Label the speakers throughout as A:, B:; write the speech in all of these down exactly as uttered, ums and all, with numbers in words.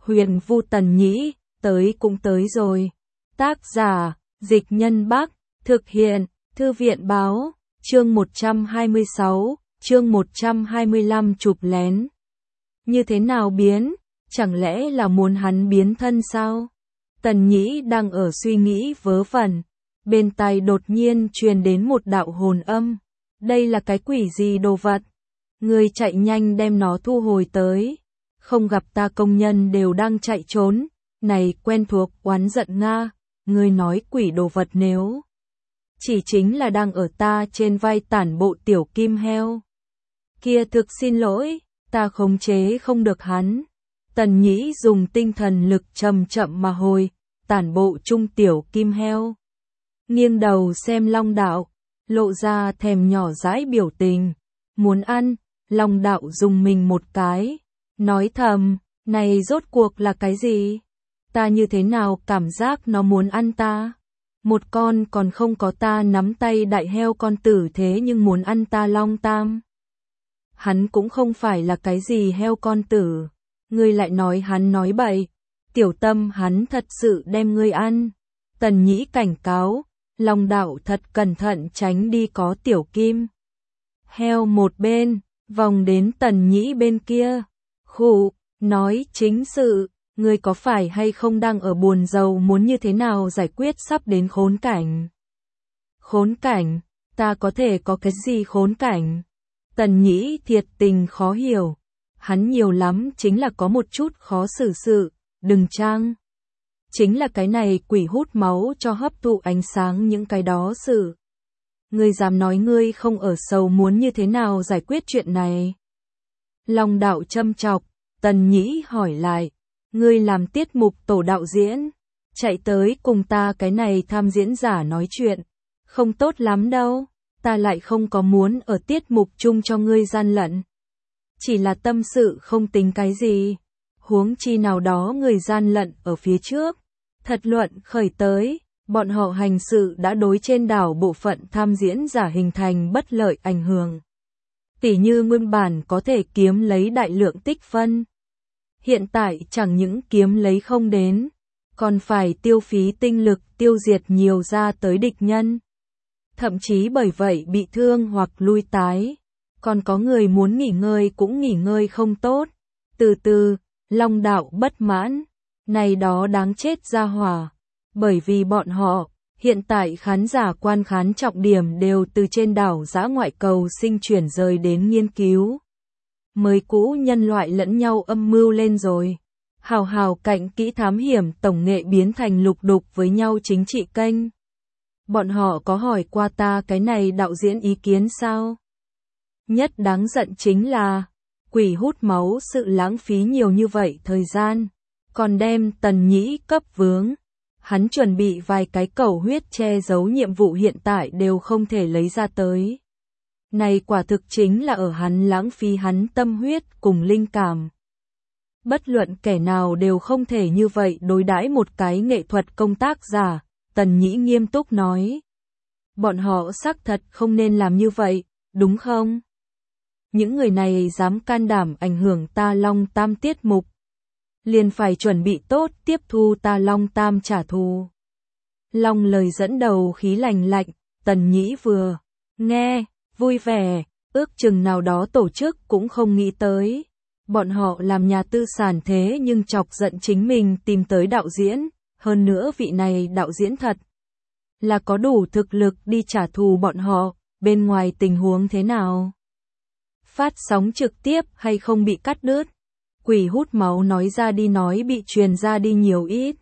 A: Huyền Vu Tần Nhĩ, tới cũng tới rồi. Tác giả, Dịch Nhân Bắc, thực hiện, Thư viện Báo, chương một trăm hai mươi sáu, chương một trăm hai mươi lăm chụp lén. Như thế nào biến? Chẳng lẽ là muốn hắn biến thân sao? Tần Nhĩ đang ở suy nghĩ vớ vẩn, bên tai đột nhiên truyền đến một đạo hồn âm. Đây là cái quỷ gì đồ vật? Ngươi chạy nhanh đem nó thu hồi tới. Không gặp ta công nhân đều đang chạy trốn. Này quen thuộc oán giận Nga, ngươi nói quỷ đồ vật nếu chỉ chính là đang ở ta trên vai tản bộ tiểu kim heo. Kia thực xin lỗi, ta khống chế không được hắn. Tần Nhĩ dùng tinh thần lực chậm chậm mà hồi, tản bộ trung tiểu kim heo. Nghiêng đầu xem Long Đạo, lộ ra thèm nhỏ dãi biểu tình. Muốn ăn, Long Đạo dùng mình một cái, nói thầm, này rốt cuộc là cái gì? Ta như thế nào cảm giác nó muốn ăn ta? Một con còn không có ta nắm tay đại heo con tử thế nhưng muốn ăn ta Long Tam. Hắn cũng không phải là cái gì heo con tử. Ngươi lại nói hắn nói bậy. Tiểu Tâm hắn thật sự đem ngươi ăn. Tần Nhĩ cảnh cáo, Long Đạo thật cẩn thận tránh đi có tiểu kim heo một bên, vòng đến Tần Nhĩ bên kia. Khụ, nói chính sự, ngươi có phải hay không đang ở buồn rầu muốn như thế nào giải quyết sắp đến khốn cảnh? Khốn cảnh, ta có thể có cái gì khốn cảnh? Tần Nhĩ thiệt tình khó hiểu. Hắn nhiều lắm chính là có một chút khó xử sự, đừng trang. Chính là cái này quỷ hút máu cho hấp thụ ánh sáng những cái đó sự. Ngươi dám nói ngươi không ở sầu muốn như thế nào giải quyết chuyện này? Long Đạo châm chọc, Tần Nhĩ hỏi lại, ngươi làm tiết mục tổ đạo diễn, chạy tới cùng ta cái này tham diễn giả nói chuyện, không tốt lắm đâu, ta lại không có muốn ở tiết mục chung cho ngươi gian lận. Chỉ là tâm sự không tính cái gì, huống chi nào đó người gian lận ở phía trước. Thật luận khởi tới, bọn họ hành sự đã đối trên đảo bộ phận tham diễn giả hình thành bất lợi ảnh hưởng. Tỉ như nguyên bản có thể kiếm lấy đại lượng tích phân. Hiện tại chẳng những kiếm lấy không đến, còn phải tiêu phí tinh lực tiêu diệt nhiều ra tới địch nhân. Thậm chí bởi vậy bị thương hoặc lui tái. Còn có người muốn nghỉ ngơi cũng nghỉ ngơi không tốt. Từ từ, Long Đạo bất mãn. Này đó đáng chết ra hỏa. Bởi vì bọn họ, hiện tại khán giả quan khán trọng điểm đều từ trên đảo dã ngoại cầu sinh chuyển rời đến nghiên cứu. Mới cũ nhân loại lẫn nhau âm mưu lên rồi. Hào hào cạnh kỹ thám hiểm tổng nghệ biến thành lục đục với nhau chính trị kênh. Bọn họ có hỏi qua ta cái này đạo diễn ý kiến sao? Nhất đáng giận chính là, quỷ hút máu sự lãng phí nhiều như vậy thời gian, còn đem Tần Nhĩ cấp vướng. Hắn chuẩn bị vài cái cầu huyết che giấu nhiệm vụ hiện tại đều không thể lấy ra tới. Này quả thực chính là ở hắn lãng phí hắn tâm huyết cùng linh cảm. Bất luận kẻ nào đều không thể như vậy đối đãi một cái nghệ thuật công tác giả, Tần Nhĩ nghiêm túc nói. Bọn họ xác thật không nên làm như vậy, đúng không? Những người này dám can đảm ảnh hưởng ta Long Tam tiết mục. Liền phải chuẩn bị tốt tiếp thu ta Long Tam trả thù. Long lời dẫn đầu khí lành lạnh, Tần Nhĩ vừa nghe, vui vẻ, ước chừng nào đó tổ chức cũng không nghĩ tới. Bọn họ làm nhà tư sản thế nhưng chọc giận chính mình tìm tới đạo diễn, hơn nữa vị này đạo diễn thật là có đủ thực lực đi trả thù bọn họ, bên ngoài tình huống thế nào? Phát sóng trực tiếp hay không bị cắt đứt? Quỷ hút máu nói ra đi nói bị truyền ra đi nhiều ít.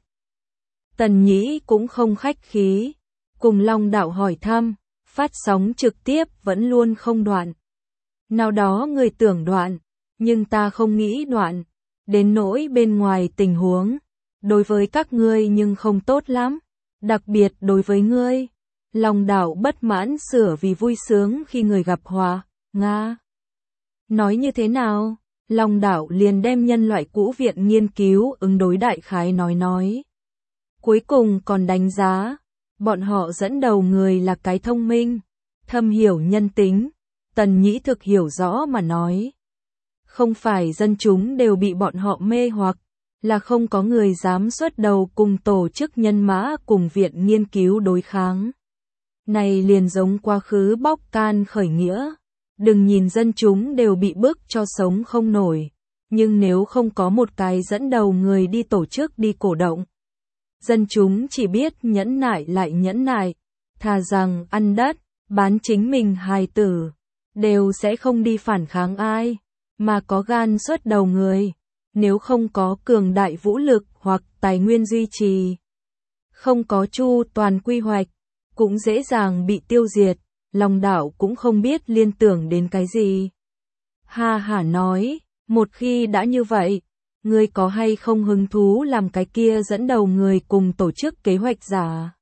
A: Tần Nhĩ cũng không khách khí, cùng Long Đạo hỏi thăm, phát sóng trực tiếp vẫn luôn không đoạn. Nào đó người tưởng đoạn, nhưng ta không nghĩ đoạn, đến nỗi bên ngoài tình huống, đối với các ngươi nhưng không tốt lắm, đặc biệt đối với ngươi. Long Đạo bất mãn sửa vì vui sướng khi người gặp họa, Nga. Nói như thế nào? Long Đạo liền đem nhân loại cũ viện nghiên cứu ứng đối đại khái nói nói. Cuối cùng còn đánh giá, bọn họ dẫn đầu người là cái thông minh, thâm hiểu nhân tính. Tần Nhĩ thực hiểu rõ mà nói. Không phải dân chúng đều bị bọn họ mê hoặc, là không có người dám xuất đầu cùng tổ chức nhân mã cùng viện nghiên cứu đối kháng. Này liền giống quá khứ bóc can khởi nghĩa. Đừng nhìn dân chúng đều bị bức cho sống không nổi. Nhưng nếu không có một cái dẫn đầu người đi tổ chức đi cổ động, dân chúng chỉ biết nhẫn nại lại nhẫn nại, thà rằng ăn đất, bán chính mình hài tử, đều sẽ không đi phản kháng ai, mà có gan xuất đầu người, nếu không có cường đại vũ lực hoặc tài nguyên duy trì, không có chu toàn quy hoạch, cũng dễ dàng bị tiêu diệt, Long Đạo cũng không biết liên tưởng đến cái gì. Ha hả nói, một khi đã như vậy, ngươi có hay không hứng thú làm cái kia dẫn đầu người cùng tổ chức kế hoạch giả?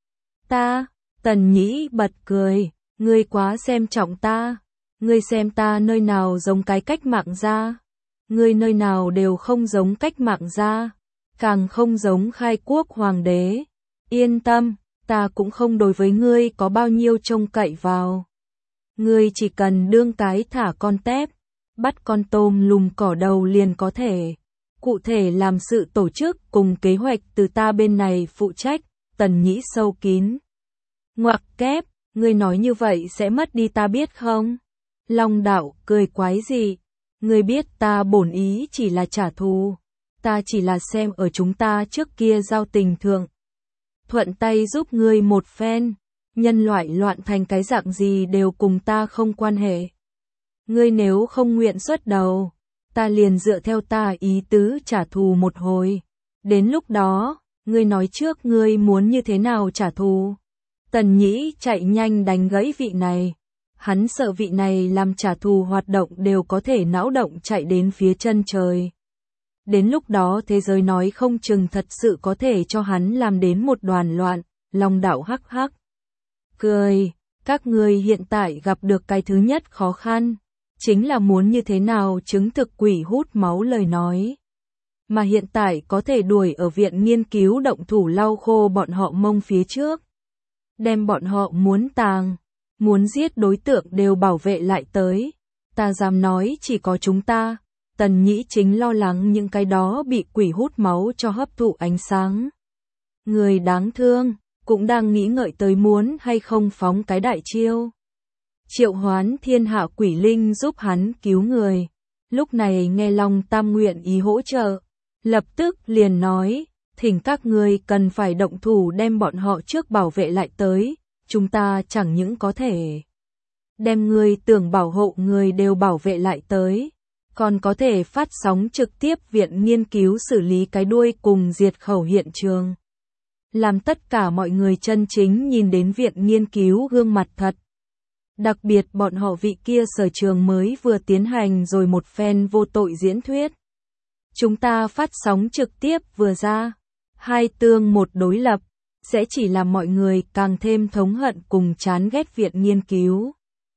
A: Ta, Tần Nhĩ bật cười, ngươi quá xem trọng ta, ngươi xem ta nơi nào giống cái cách mạng gia, ngươi nơi nào đều không giống cách mạng gia, càng không giống khai quốc hoàng đế, yên tâm, ta cũng không đối với ngươi có bao nhiêu trông cậy vào. Ngươi chỉ cần đương cái thả con tép, bắt con tôm lùm cỏ đầu liền có thể. Cụ thể làm sự tổ chức cùng kế hoạch từ ta bên này phụ trách, Tần Nhĩ sâu kín. Ngoặc kép, ngươi nói như vậy sẽ mất đi ta biết không? Long Đạo cười quái gì? Ngươi biết ta bổn ý chỉ là trả thù. Ta chỉ là xem ở chúng ta trước kia giao tình thượng. Thuận tay giúp ngươi một phen. Nhân loại loạn thành cái dạng gì đều cùng ta không quan hệ. Ngươi nếu không nguyện xuất đầu, ta liền dựa theo ta ý tứ trả thù một hồi. Đến lúc đó, ngươi nói trước ngươi muốn như thế nào trả thù. Tần Nhĩ chạy nhanh đánh gãy vị này. Hắn sợ vị này làm trả thù hoạt động đều có thể não động chạy đến phía chân trời. Đến lúc đó thế giới nói không chừng thật sự có thể cho hắn làm đến một đoàn loạn. Long Đạo hắc hắc cười, các ngươi hiện tại gặp được cái thứ nhất khó khăn, chính là muốn như thế nào chứng thực quỷ hút máu lời nói. Mà hiện tại có thể đuổi ở viện nghiên cứu động thủ lau khô bọn họ mông phía trước. Đem bọn họ muốn tàng, muốn giết đối tượng đều bảo vệ lại tới. Ta dám nói chỉ có chúng ta, Tần Nhĩ chính lo lắng những cái đó bị quỷ hút máu cho hấp thụ ánh sáng. Người đáng thương, cũng đang nghĩ ngợi tới muốn hay không phóng cái đại chiêu. Triệu hoán thiên hạ quỷ linh giúp hắn cứu người. Lúc này nghe Long Tam nguyện ý hỗ trợ. Lập tức liền nói, thỉnh các ngươi cần phải động thủ đem bọn họ trước bảo vệ lại tới. Chúng ta chẳng những có thể đem người tưởng bảo hộ người đều bảo vệ lại tới. Còn có thể phát sóng trực tiếp viện nghiên cứu xử lý cái đuôi cùng diệt khẩu hiện trường. Làm tất cả mọi người chân chính nhìn đến viện nghiên cứu gương mặt thật. Đặc biệt bọn họ vị kia sở trường mới vừa tiến hành rồi một phen vô tội diễn thuyết. Chúng ta phát sóng trực tiếp vừa ra, hai tương một đối lập, sẽ chỉ làm mọi người càng thêm thống hận cùng chán ghét viện nghiên cứu.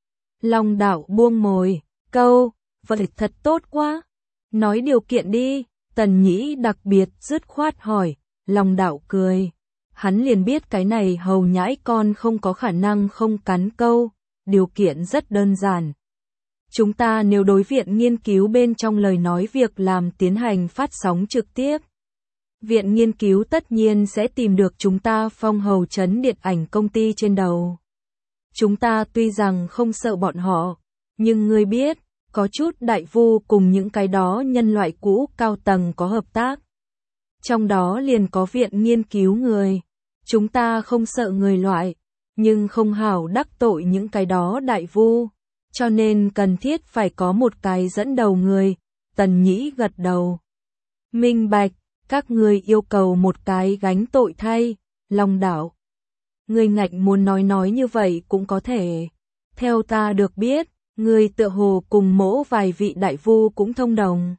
A: Long Đạo buông mồi, câu, vậy thật tốt quá. Nói điều kiện đi, Tần Nhĩ đặc biệt dứt khoát hỏi, Long Đạo cười. Hắn liền biết cái này hầu nhãi con không có khả năng không cắn câu, điều kiện rất đơn giản. Chúng ta nếu đối viện nghiên cứu bên trong lời nói việc làm tiến hành phát sóng trực tiếp. Viện nghiên cứu tất nhiên sẽ tìm được chúng ta phong hầu trấn điện ảnh công ty trên đầu. Chúng ta tuy rằng không sợ bọn họ, nhưng ngươi biết, có chút đại vu cùng những cái đó nhân loại cũ cao tầng có hợp tác. Trong đó liền có viện nghiên cứu người. Chúng ta không sợ người loại, nhưng không hảo đắc tội những cái đó đại vu. Cho nên cần thiết phải có một cái dẫn đầu người. Tần Nhĩ gật đầu. Minh bạch, các ngươi yêu cầu một cái gánh tội thay. Long Đạo. Ngươi ngạnh muốn nói nói như vậy cũng có thể. Theo ta được biết, ngươi tựa hồ cùng mỗ vài vị đại vu cũng thông đồng.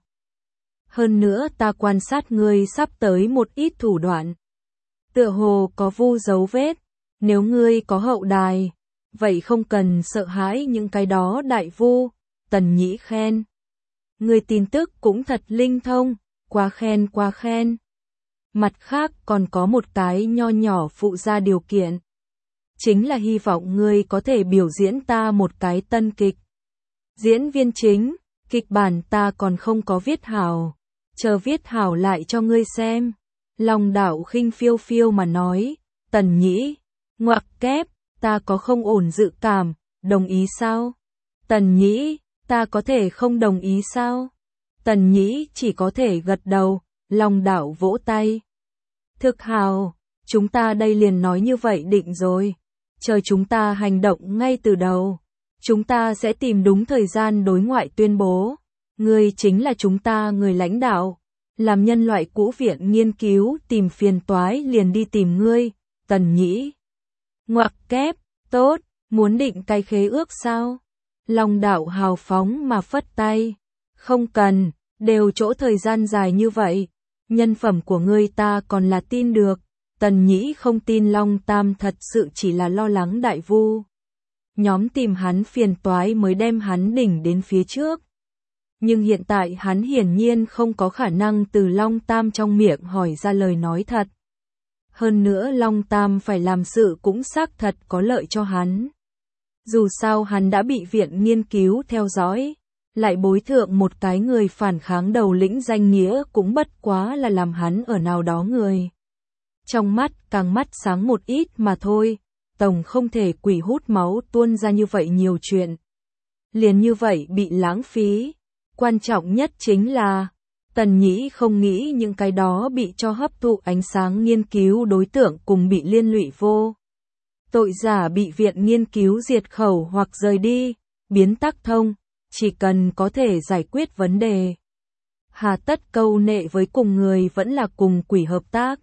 A: Hơn nữa ta quan sát ngươi sắp tới một ít thủ đoạn. Tựa hồ có vu dấu vết. Nếu ngươi có hậu đài, vậy không cần sợ hãi những cái đó đại vu. Tần Nhĩ khen. Ngươi tin tức cũng thật linh thông, quá khen quá khen. Mặt khác còn có một cái nho nhỏ phụ gia điều kiện. Chính là hy vọng ngươi có thể biểu diễn ta một cái tân kịch. Diễn viên chính, kịch bản ta còn không có viết hảo. chờ viết hảo lại cho ngươi xem. Long Đạo khinh phiêu phiêu mà nói, Tần Nhĩ, ngoặc kép, ta có không ổn dự cảm, đồng ý sao? Tần Nhĩ, ta có thể không đồng ý sao? Tần Nhĩ chỉ có thể gật đầu, Long Đạo vỗ tay. Thực hào, chúng ta đây liền nói như vậy định rồi. Chờ chúng ta hành động ngay từ đầu. Chúng ta sẽ tìm đúng thời gian đối ngoại tuyên bố. Ngươi chính là chúng ta người lãnh đạo. Làm nhân loại cũ viện nghiên cứu tìm phiền toái liền đi tìm ngươi, Tần Nhĩ. Ngoặc kép, tốt, muốn định cái khế ước sao? Long Đạo hào phóng mà phất tay. Không cần, đều chỗ thời gian dài như vậy. Nhân phẩm của ngươi ta còn là tin được. Tần Nhĩ không tin Long Tam thật sự chỉ là lo lắng Đại Vu. Nhóm tìm hắn phiền toái mới đem hắn đỉnh đến phía trước. Nhưng hiện tại hắn hiển nhiên không có khả năng từ Long Tam trong miệng hỏi ra lời nói thật. Hơn nữa Long Tam phải làm sự cũng xác thật có lợi cho hắn. Dù sao hắn đã bị viện nghiên cứu theo dõi, lại bối thượng một cái người phản kháng đầu lĩnh danh nghĩa cũng bất quá là làm hắn ở nào đó người. Trong mắt càng mắt sáng một ít mà thôi, tổng không thể quỷ hút máu tuôn ra như vậy nhiều chuyện. Liền như vậy bị lãng phí. Quan trọng nhất chính là, Tần Nhĩ không nghĩ những cái đó bị cho hấp thụ ánh sáng nghiên cứu đối tượng cùng bị liên lụy vô. Tội giả bị viện nghiên cứu diệt khẩu hoặc rời đi, biến tắc thông, chỉ cần có thể giải quyết vấn đề. Hà tất câu nệ với cùng người vẫn là cùng quỷ hợp tác.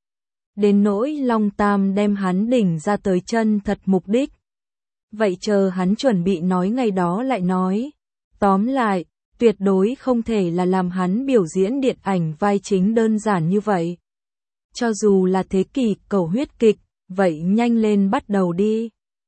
A: Đến nỗi Long Tam đem hắn đỉnh ra tới chân thật mục đích. Vậy chờ hắn chuẩn bị nói ngày đó lại nói. Tóm lại, tuyệt đối không thể là làm hắn biểu diễn điện ảnh vai chính đơn giản như vậy. Cho dù là thế kỷ cầu huyết kịch, vậy nhanh lên bắt đầu đi.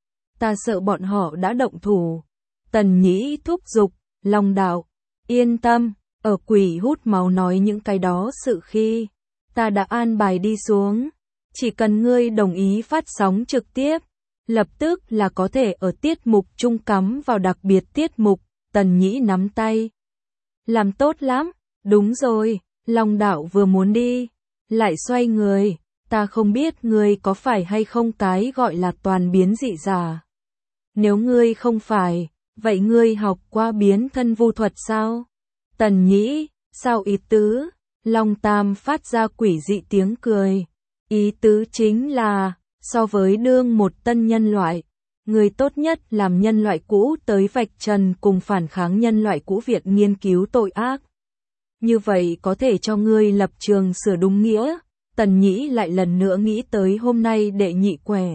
A: Ta sợ bọn họ đã động thủ. Tần Nhĩ thúc giục, Long Đạo, yên tâm, ở quỷ hút máu nói những cái đó sự khi. Ta đã an bài đi xuống. Chỉ cần ngươi đồng ý phát sóng trực tiếp, lập tức là có thể ở tiết mục chung cắm vào đặc biệt tiết mục. Tần Nhĩ nắm tay. Làm tốt lắm, đúng rồi, Long Đạo vừa muốn đi, lại xoay người, ta không biết ngươi có phải hay không cái gọi là toàn biến dị giả. Nếu ngươi không phải, vậy ngươi học qua biến thân vu thuật sao? Tần Nhĩ, sao ý tứ? Long Tam phát ra quỷ dị tiếng cười. Ý tứ chính là, so với đương một tân nhân loại, người tốt nhất làm nhân loại cũ tới vạch trần cùng phản kháng nhân loại cũ Việt nghiên cứu tội ác. Như vậy có thể cho ngươi lập trường sửa đúng nghĩa. Tần Nhĩ lại lần nữa nghĩ tới hôm nay đệ nhị quẻ.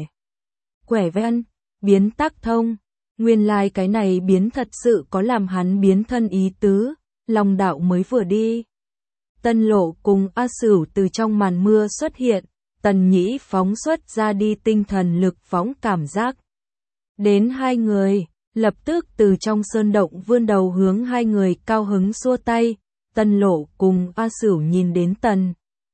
A: Quẻ ven, biến tắc thông. Nguyên lai like cái này biến thật sự có làm hắn biến thân ý tứ. Long Đạo mới vừa đi. Tân Lộ cùng A Sửu từ trong màn mưa xuất hiện. Tần Nhĩ phóng xuất ra đi tinh thần lực phóng cảm giác. Đến hai người, lập tức từ trong sơn động vươn đầu hướng hai người cao hứng xua tay. Tân Lộ cùng A Sửu nhìn đến Tần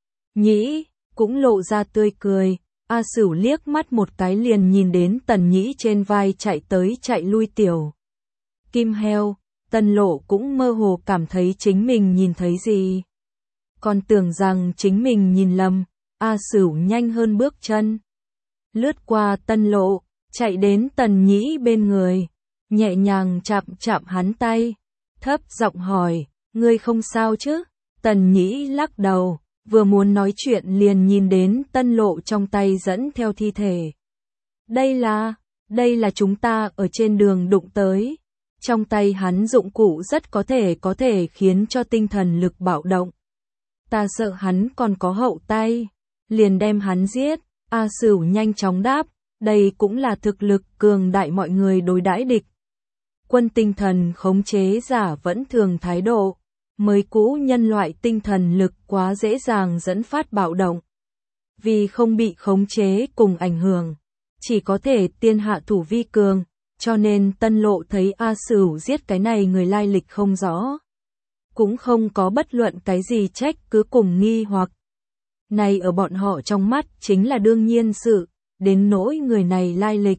A: Nhĩ, cũng lộ ra tươi cười. A Sửu liếc mắt một cái liền nhìn đến Tần Nhĩ trên vai chạy tới chạy lui tiểu kim heo. Tân Lộ cũng mơ hồ cảm thấy chính mình nhìn thấy gì. Còn tưởng rằng chính mình nhìn lầm. A Sửu nhanh hơn bước chân. Lướt qua Tân Lộ, chạy đến Tần Nhĩ bên người. Nhẹ nhàng chạm chạm hắn tay. Thấp giọng hỏi, ngươi không sao chứ? Tần Nhĩ lắc đầu, vừa muốn nói chuyện liền nhìn đến Tân Lộ trong tay dẫn theo thi thể. Đây là, đây là chúng ta ở trên đường đụng tới. Trong tay hắn dụng cụ rất có thể có thể khiến cho tinh thần lực bạo động. Ta sợ hắn còn có hậu tay, liền đem hắn giết. A Sửu nhanh chóng đáp, đây cũng là thực lực cường đại mọi người đối đãi địch. Quân tinh thần khống chế giả vẫn thường thái độ, mới cũ nhân loại tinh thần lực quá dễ dàng dẫn phát bạo động. Vì không bị khống chế cùng ảnh hưởng, chỉ có thể tiên hạ thủ vi cường, cho nên Tân Lộ thấy A Sửu giết cái này người lai lịch không rõ. Cũng không có bất luận cái gì trách cứ cùng nghi hoặc. Này ở bọn họ trong mắt chính là đương nhiên sự, đến nỗi người này lai lịch.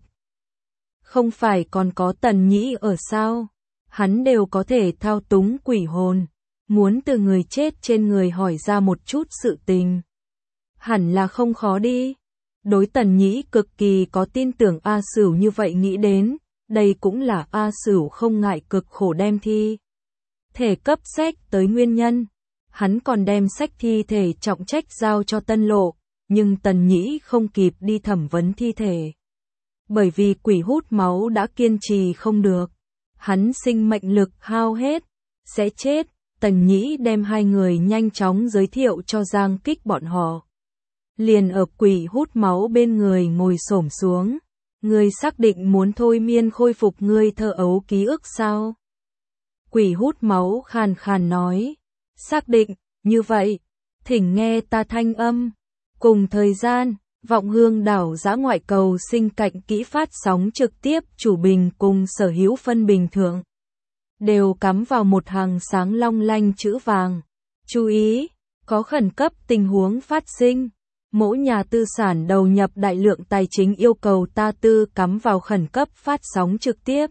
A: Không phải còn có Tần Nhĩ ở sao? Hắn đều có thể thao túng quỷ hồn. muốn từ người chết trên người hỏi ra một chút sự tình. Hẳn là không khó đi. Đối Tần Nhĩ cực kỳ có tin tưởng A Sửu như vậy nghĩ đến, đây cũng là A Sửu không ngại cực khổ đem thi thể cấp sách tới nguyên nhân. Hắn còn đem sách thi thể trọng trách giao cho Tân Lộ, nhưng Tần Nhĩ không kịp đi thẩm vấn thi thể. Bởi vì quỷ hút máu đã kiên trì không được, hắn sinh mệnh lực hao hết, sẽ chết. Tần Nhĩ đem hai người nhanh chóng giới thiệu cho Giang Kích bọn họ. Liền ở quỷ hút máu bên người ngồi xổm xuống. Ngươi xác định muốn thôi miên khôi phục ngươi thơ ấu ký ức sao? Quỷ hút máu khàn khàn nói. Xác định, như vậy, thỉnh nghe ta thanh âm. Cùng thời gian, Vọng Hương đảo dã ngoại cầu sinh cạnh kỹ phát sóng trực tiếp chủ bình cùng sở hữu phân bình thượng. Đều cắm vào một hàng sáng long lanh chữ vàng. Chú ý, có khẩn cấp tình huống phát sinh. Mỗi nhà tư sản đầu nhập đại lượng tài chính yêu cầu ta tư cắm vào khẩn cấp phát sóng trực tiếp.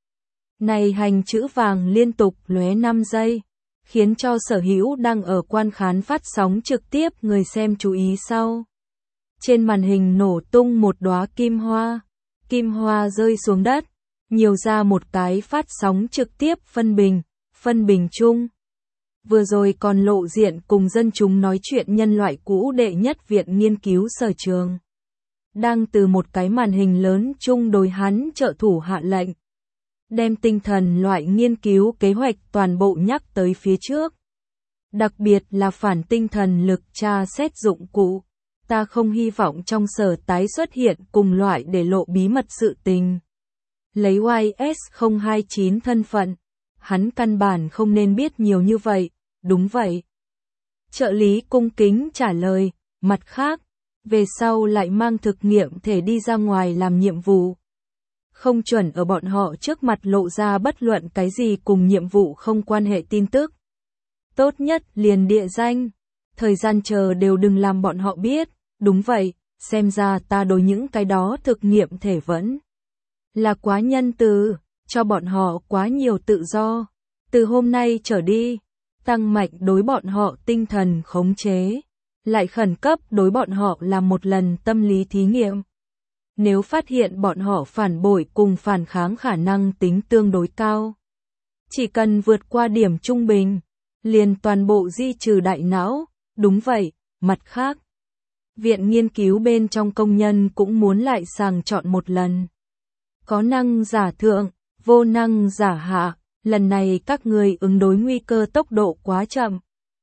A: Này hành chữ vàng liên tục lóe năm giây, khiến cho sở hữu đang ở quan khán phát sóng trực tiếp người xem chú ý sau. Trên màn hình nổ tung một đóa kim hoa, kim hoa rơi xuống đất, nhiều ra một cái phát sóng trực tiếp phân bình, phân bình chung. Vừa rồi còn lộ diện cùng dân chúng nói chuyện nhân loại cũ đệ nhất viện nghiên cứu Sở Trường. Đang từ một cái màn hình lớn chung đối hắn trợ thủ hạ lệnh. Đem tinh thần loại nghiên cứu kế hoạch toàn bộ nhắc tới phía trước. Đặc biệt là phản tinh thần lực tra xét dụng cụ. Ta không hy vọng trong sở tái xuất hiện cùng loại để lộ bí mật sự tình. Lấy Y S không hai chín thân phận. Hắn căn bản không nên biết nhiều như vậy, đúng vậy. Trợ lý cung kính trả lời, mặt khác, về sau lại mang thực nghiệm thể đi ra ngoài làm nhiệm vụ. Không chuẩn ở bọn họ trước mặt lộ ra bất luận cái gì cùng nhiệm vụ không quan hệ tin tức. Tốt nhất liền địa danh, thời gian chờ đều đừng làm bọn họ biết, đúng vậy, xem ra ta đối những cái đó thực nghiệm thể vẫn là quá nhân từ, cho bọn họ quá nhiều tự do. Từ hôm nay trở đi, tăng mạnh đối bọn họ tinh thần khống chế, lại khẩn cấp đối bọn họ làm một lần tâm lý thí nghiệm. Nếu phát hiện bọn họ phản bội cùng phản kháng khả năng tính tương đối cao, chỉ cần vượt qua điểm trung bình, liền toàn bộ di trừ đại não, đúng vậy, mặt khác. Viện nghiên cứu bên trong công nhân cũng muốn lại sàng chọn một lần. Có năng giả thượng, vô năng giả hạ. Lần này các người ứng đối nguy cơ tốc độ quá chậm.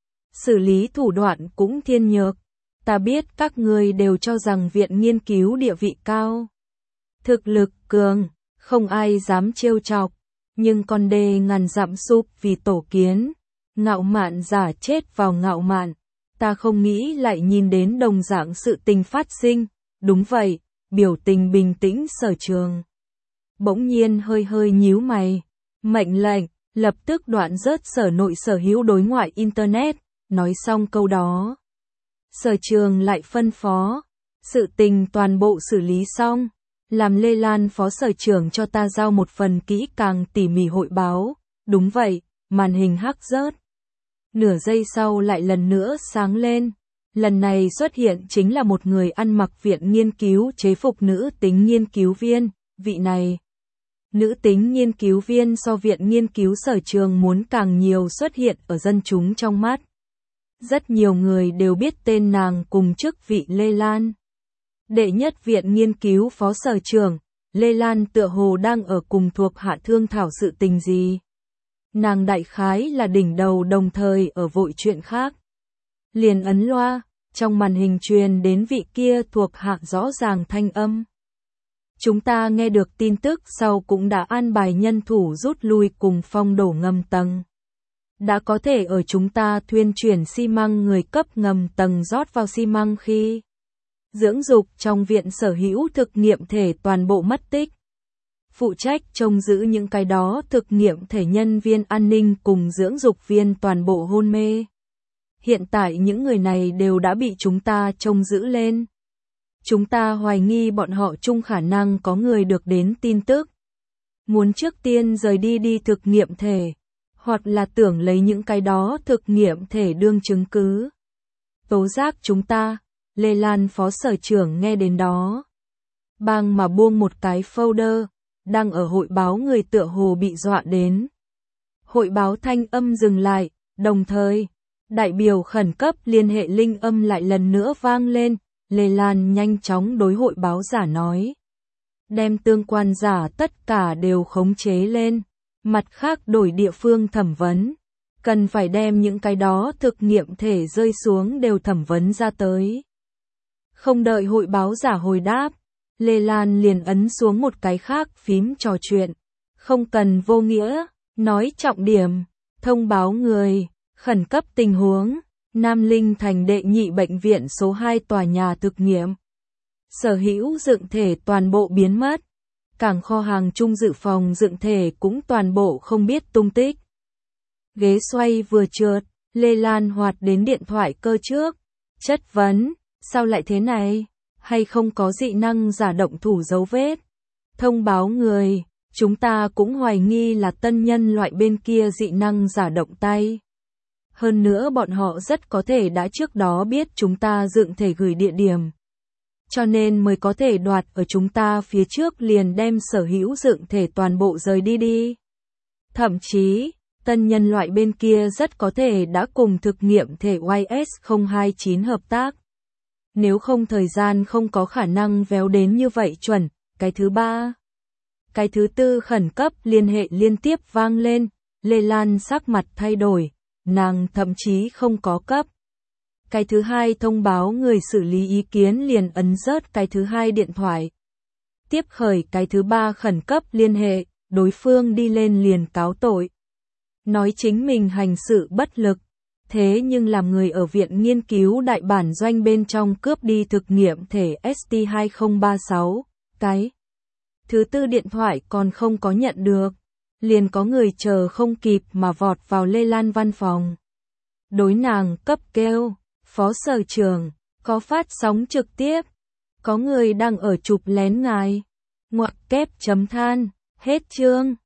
A: Xử lý thủ đoạn cũng thiên nhược. Ta biết các người đều cho rằng viện nghiên cứu địa vị cao. Thực lực cường, không ai dám trêu chọc. Nhưng con đê ngàn dặm sụp vì tổ kiến. Ngạo mạn giả chết vào ngạo mạn. Ta không nghĩ lại nhìn đến đồng dạng sự tình phát sinh. Đúng vậy, biểu tình bình tĩnh Sở Trường. Bỗng nhiên hơi hơi nhíu mày. Mệnh lệnh, lập tức đoạn rớt sở nội sở hữu đối ngoại Internet, nói xong câu đó. Sở Trường lại phân phó, sự tình toàn bộ xử lý xong, làm Lê Lan phó sở trưởng cho ta giao một phần kỹ càng tỉ mỉ hội báo, đúng vậy, màn hình hắc rớt. Nửa giây sau lại lần nữa sáng lên, lần này xuất hiện chính là một người ăn mặc viện nghiên cứu chế phục nữ tính nghiên cứu viên, vị này. Nữ tính nghiên cứu viên so viện nghiên cứu Sở Trường muốn càng nhiều xuất hiện ở dân chúng trong mắt. Rất nhiều người đều biết tên nàng cùng chức vị Lê Lan. Đệ nhất viện nghiên cứu phó sở trưởng, Lê Lan tựa hồ đang ở cùng thuộc hạ thương thảo sự tình gì. Nàng đại khái là đỉnh đầu đồng thời ở vội chuyện khác. Liền ấn loa, trong màn hình truyền đến vị kia thuộc hạ rõ ràng thanh âm. Chúng ta nghe được tin tức sau cũng đã an bài nhân thủ rút lui cùng phong đổ ngầm tầng. Đã có thể ở chúng ta thuyên chuyển xi măng người cấp ngầm tầng rót vào xi măng khi dưỡng dục trong viện sở hữu thực nghiệm thể toàn bộ mất tích. Phụ trách trông giữ những cái đó thực nghiệm thể nhân viên an ninh cùng dưỡng dục viên toàn bộ hôn mê. Hiện tại những người này đều đã bị chúng ta trông giữ lên. Chúng ta hoài nghi bọn họ chung khả năng có người được đến tin tức. Muốn trước tiên rời đi đi thực nghiệm thể, hoặc là tưởng lấy những cái đó thực nghiệm thể đương chứng cứ. Tố giác chúng ta, Lê Lan phó sở trưởng nghe đến đó. Bang mà buông một cái folder, đang ở hội báo người tựa hồ bị dọa đến. Hội báo thanh âm dừng lại, đồng thời, đại biểu khẩn cấp liên hệ linh âm lại lần nữa vang lên, Lê Lan nhanh chóng đối hội báo giả nói. Đem tương quan giả tất cả đều khống chế lên, mặt khác đổi địa phương thẩm vấn. Cần phải đem những cái đó thực nghiệm thể rơi xuống đều thẩm vấn ra tới. Không đợi hội báo giả hồi đáp, Lê Lan liền ấn xuống một cái khác phím trò chuyện. Không cần vô nghĩa, nói trọng điểm, thông báo người, khẩn cấp tình huống, Nam Linh thành đệ nhị bệnh viện số hai tòa nhà thực nghiệm. Sở hữu dựng thể toàn bộ biến mất, cảng kho hàng chung dự phòng dựng thể cũng toàn bộ không biết tung tích. Ghế xoay vừa trượt, Lê Lan hoạt đến điện thoại cơ trước, chất vấn, sao lại thế này, hay không có dị năng giả động thủ dấu vết. Thông báo người, chúng ta cũng hoài nghi là tân nhân loại bên kia dị năng giả động tay. Hơn nữa bọn họ rất có thể đã trước đó biết chúng ta dựng thể gửi địa điểm. Cho nên mới có thể đoạt ở chúng ta phía trước liền đem sở hữu dựng thể toàn bộ rời đi đi. Thậm chí, tân nhân loại bên kia rất có thể đã cùng thực nghiệm thể Y S không hai chín hợp tác. Nếu không thời gian không có khả năng véo đến như vậy chuẩn. Cái thứ ba. Cái thứ tư khẩn cấp liên hệ liên tiếp vang lên, Lê Lan sắc mặt thay đổi, nàng thậm chí không có cấp. Cái thứ hai thông báo người xử lý ý kiến liền ấn rớt cái thứ hai điện thoại. Tiếp khởi cái thứ ba khẩn cấp liên hệ, đối phương đi lên liền cáo tội. Nói chính mình hành sự bất lực, thế nhưng làm người ở viện nghiên cứu đại bản doanh bên trong cướp đi thực nghiệm thể S T hai không ba sáu, cái. Thứ tư điện thoại còn không có nhận được, liền có người chờ không kịp mà vọt vào Lê Lan văn phòng. Đối nàng cấp kêu, phó sở trưởng, có phát sóng trực tiếp, có người đang ở chụp lén ngài, ngoặc kép chấm than, hết chương.